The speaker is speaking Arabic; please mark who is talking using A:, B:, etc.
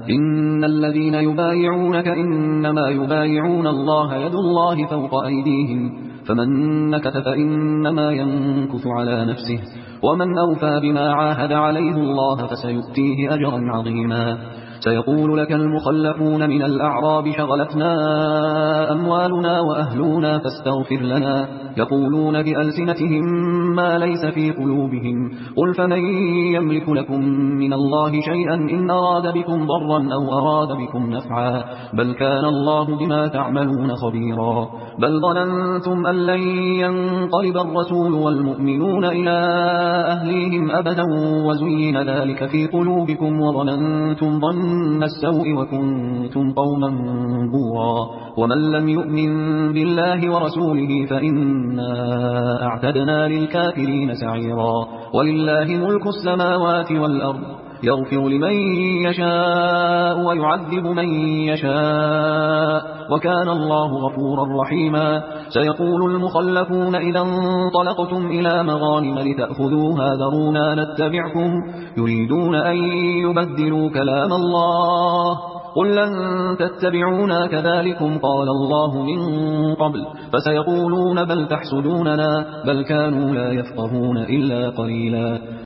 A: إن الذين يبايعونك إنما يبايعون الله يد الله فوق أيديهم فمن نكث فإنما ينكث على نفسه ومن أوفى بما عاهد عليه الله فسيؤتيه أجرا عظيما. سيقول لك المخلفون من الأعراب شغلتنا أموالنا وأهلنا فاستغفر لنا يقولون بألسنتهم ما ليس في قلوبهم قل فمن يملك لكم من الله شيئا إن أراد بكم ضرا أو أراد بكم نفعا بل كان الله بما تعملون خبيرا. بل ظننتم أن لن ينقلب الرسول والمؤمنون إلى أهليهم أبدا وزين ذلك في قلوبكم وظننتم ظن السوء وكنتم قوما بورا. ومن لم يؤمن بالله ورسوله فإنا أعتدنا للكافرين سعيرا. ولله ملك السماوات والأرض يغفر لمن يشاء ويعذب من يشاء وكان الله غفورا رحيما. سيقول المخلفون إذا انطلقتم إلى مغانم لتأخذوها ذرونا نتبعكم يريدون أن يبدلوا كلام الله قل لن تتبعونا كذلكم قال الله من قبل فسيقولون بل تحسدوننا بل كانوا لا يفقهون إلا قليلا.